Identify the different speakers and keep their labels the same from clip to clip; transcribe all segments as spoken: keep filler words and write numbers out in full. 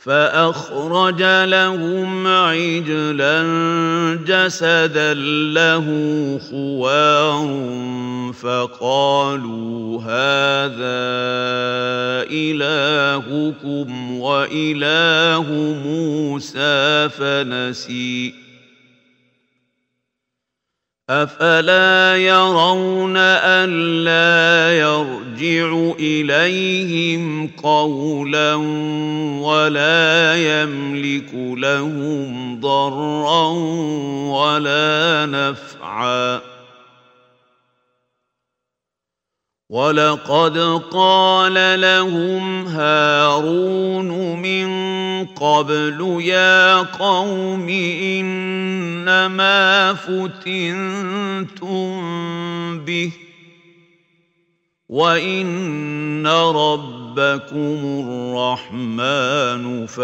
Speaker 1: فأخرج لهم عجلا جسدا له خوار فقالوا هذا إلهكم وإله موسى فنسي أفلا يرون ألا يرجع إليهم قولا ولا يملك لهم ضرا ولا نفعا ولقد قال لهم هارون من قبل يا قوم إنما فتنتم به وإن ربكم الرحمن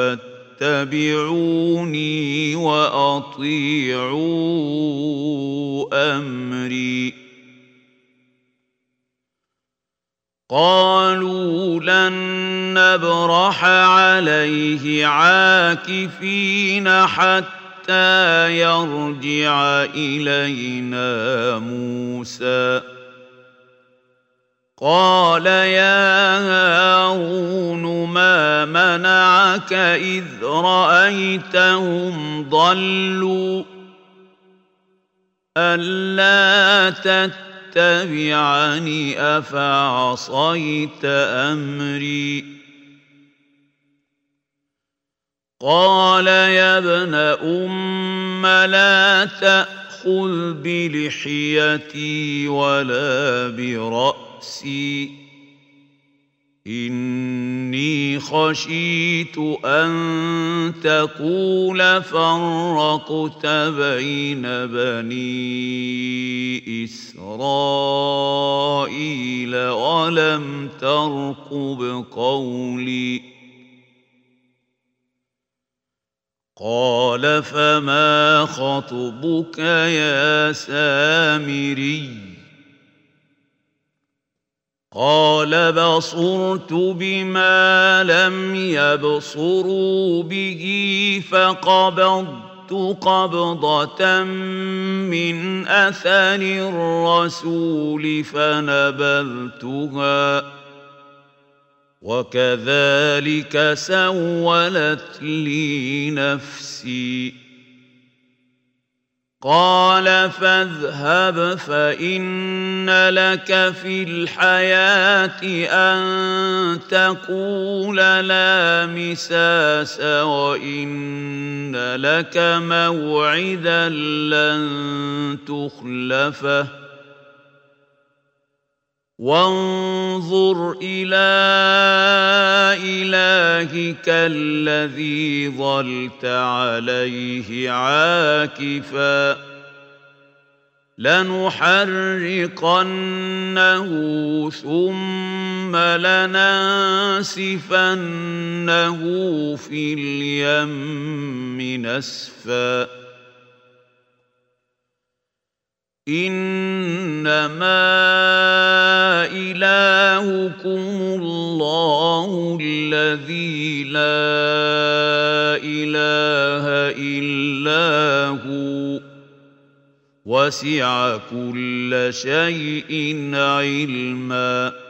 Speaker 1: فاتبعوني وأطيعوا أمري قالوا لن نبرح عليه عاكفين حتى يرجع إلينا موسى قال يا هارون ما منعك إذ رأيتهم ضلوا ألا تتبعوا اتبعني أفعصيت أمري قال يا ابن أم لا تأخذ بلحيتي ولا برأسي إني خشيت أن تقول فرقت بين بني إسرائيل ولم ترقب قولي قال فما خطبك يا سامري قال بصرت بما لم يبصروا به فقبضت قبضة من أثر الرسول فنبذتها وكذلك سولت لي نفسي قال فاذهب فإن لك في الحياة أن تقول لا مساس وإن لك موعدا لن تخلفه وانظر إلى إلهك الذي ظلت عليه عاكفا لنحرقنه ثم لننسفنه في اليم نسفا إنما إلهكم الله الذي لا إله إلا هو وسع كل شيء علما